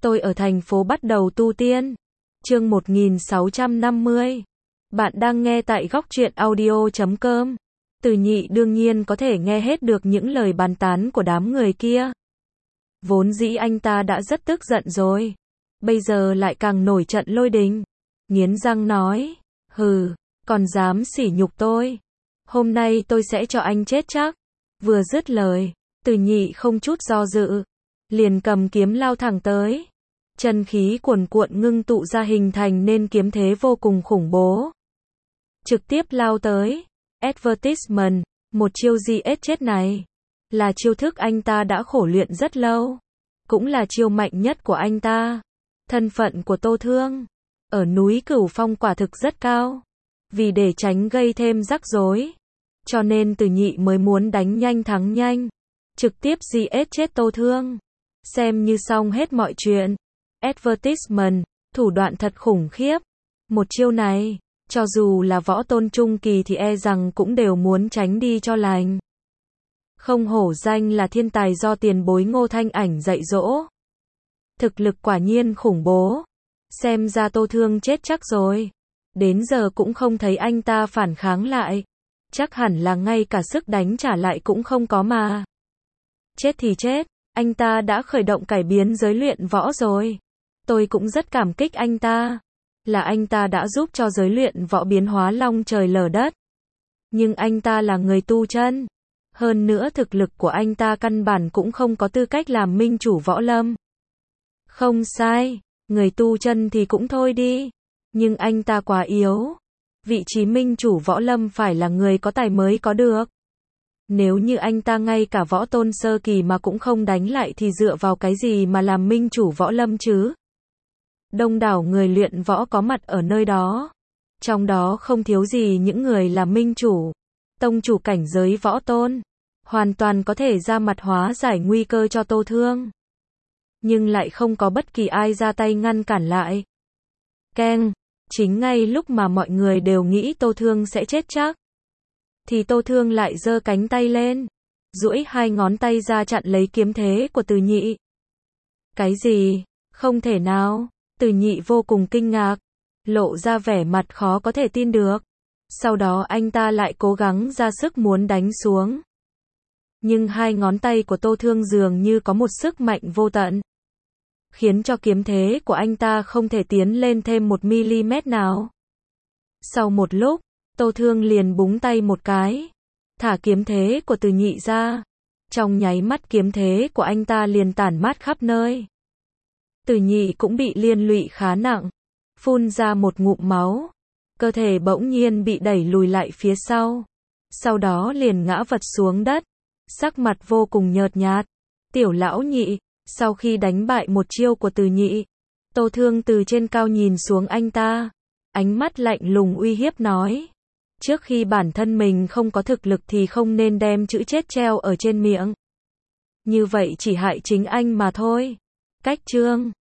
Tôi ở thành phố bắt đầu tu tiên. Chương 1650. Bạn đang nghe tại góc truyện audio.com. Từ Nhị đương nhiên có thể nghe hết được những lời bàn tán của đám người kia. Vốn dĩ anh ta đã rất tức giận rồi. Bây giờ lại càng nổi trận lôi đình. Nghiến răng nói, hừ, còn dám sỉ nhục tôi. Hôm nay tôi sẽ cho anh chết chắc. Vừa dứt lời, Từ Nhị không chút do dự, liền cầm kiếm lao thẳng tới. Chân khí cuồn cuộn ngưng tụ ra hình thành nên kiếm thế vô cùng khủng bố. Trực tiếp lao tới. Advertisement, một chiêu giết chết này, là chiêu thức anh ta đã khổ luyện rất lâu. Cũng là chiêu mạnh nhất của anh ta. Thân phận của Tô Thương ở núi Cửu Phong quả thực rất cao. Vì để tránh gây thêm rắc rối, cho nên Từ Nhị mới muốn đánh nhanh thắng nhanh, trực tiếp giết chết Tô Thương. Xem như xong hết mọi chuyện. Advertisement, thủ đoạn thật khủng khiếp. Một chiêu này, cho dù là võ tôn trung kỳ thì e rằng cũng đều muốn tránh đi cho lành. Không hổ danh là thiên tài do tiền bối Ngô Thanh Ảnh dạy dỗ. Thực lực quả nhiên khủng bố. Xem ra Tô Thương chết chắc rồi. Đến giờ cũng không thấy anh ta phản kháng lại. Chắc hẳn là ngay cả sức đánh trả lại cũng không có mà. Chết thì chết, anh ta đã khởi động cải biến giới luyện võ rồi. Tôi cũng rất cảm kích anh ta. Là anh ta đã giúp cho giới luyện võ biến hóa long trời lở đất. Nhưng anh ta là người tu chân. Hơn nữa thực lực của anh ta căn bản cũng không có tư cách làm minh chủ võ lâm. Không sai, người tu chân thì cũng thôi đi. Nhưng anh ta quá yếu. Vị trí minh chủ võ lâm phải là người có tài mới có được. Nếu như anh ta ngay cả võ tôn sơ kỳ mà cũng không đánh lại thì dựa vào cái gì mà làm minh chủ võ lâm chứ? Đông đảo người luyện võ có mặt ở nơi đó. Trong đó không thiếu gì những người là minh chủ, tông chủ cảnh giới võ tôn. Hoàn toàn có thể ra mặt hóa giải nguy cơ cho Tô Thương. Nhưng lại không có bất kỳ ai ra tay ngăn cản lại. Keng, chính ngay lúc mà mọi người đều nghĩ Tô Thương sẽ chết chắc, thì Tô Thương lại giơ cánh tay lên, duỗi hai ngón tay ra chặn lấy kiếm thế của Từ Nhị. Cái gì? Không thể nào. Từ Nhị vô cùng kinh ngạc, lộ ra vẻ mặt khó có thể tin được. Sau đó anh ta lại cố gắng ra sức muốn đánh xuống. Nhưng hai ngón tay của Tô Thương dường như có một sức mạnh vô tận, khiến cho kiếm thế của anh ta không thể tiến lên thêm 1mm nào. Sau một lúc, Tô Thương liền búng tay một cái, thả kiếm thế của Từ Nhị ra. Trong nháy mắt kiếm thế của anh ta liền tản mát khắp nơi. Từ Nhị cũng bị liên lụy khá nặng, phun ra một ngụm máu, cơ thể bỗng nhiên bị đẩy lùi lại phía sau. Sau đó liền ngã vật xuống đất, sắc mặt vô cùng nhợt nhạt. Tiểu lão Nhị, sau khi đánh bại một chiêu của Từ Nhị, Tô Thương từ trên cao nhìn xuống anh ta, ánh mắt lạnh lùng uy hiếp nói. Trước khi bản thân mình không có thực lực thì không nên đem chữ chết treo ở trên miệng. Như vậy chỉ hại chính anh mà thôi. Cách chương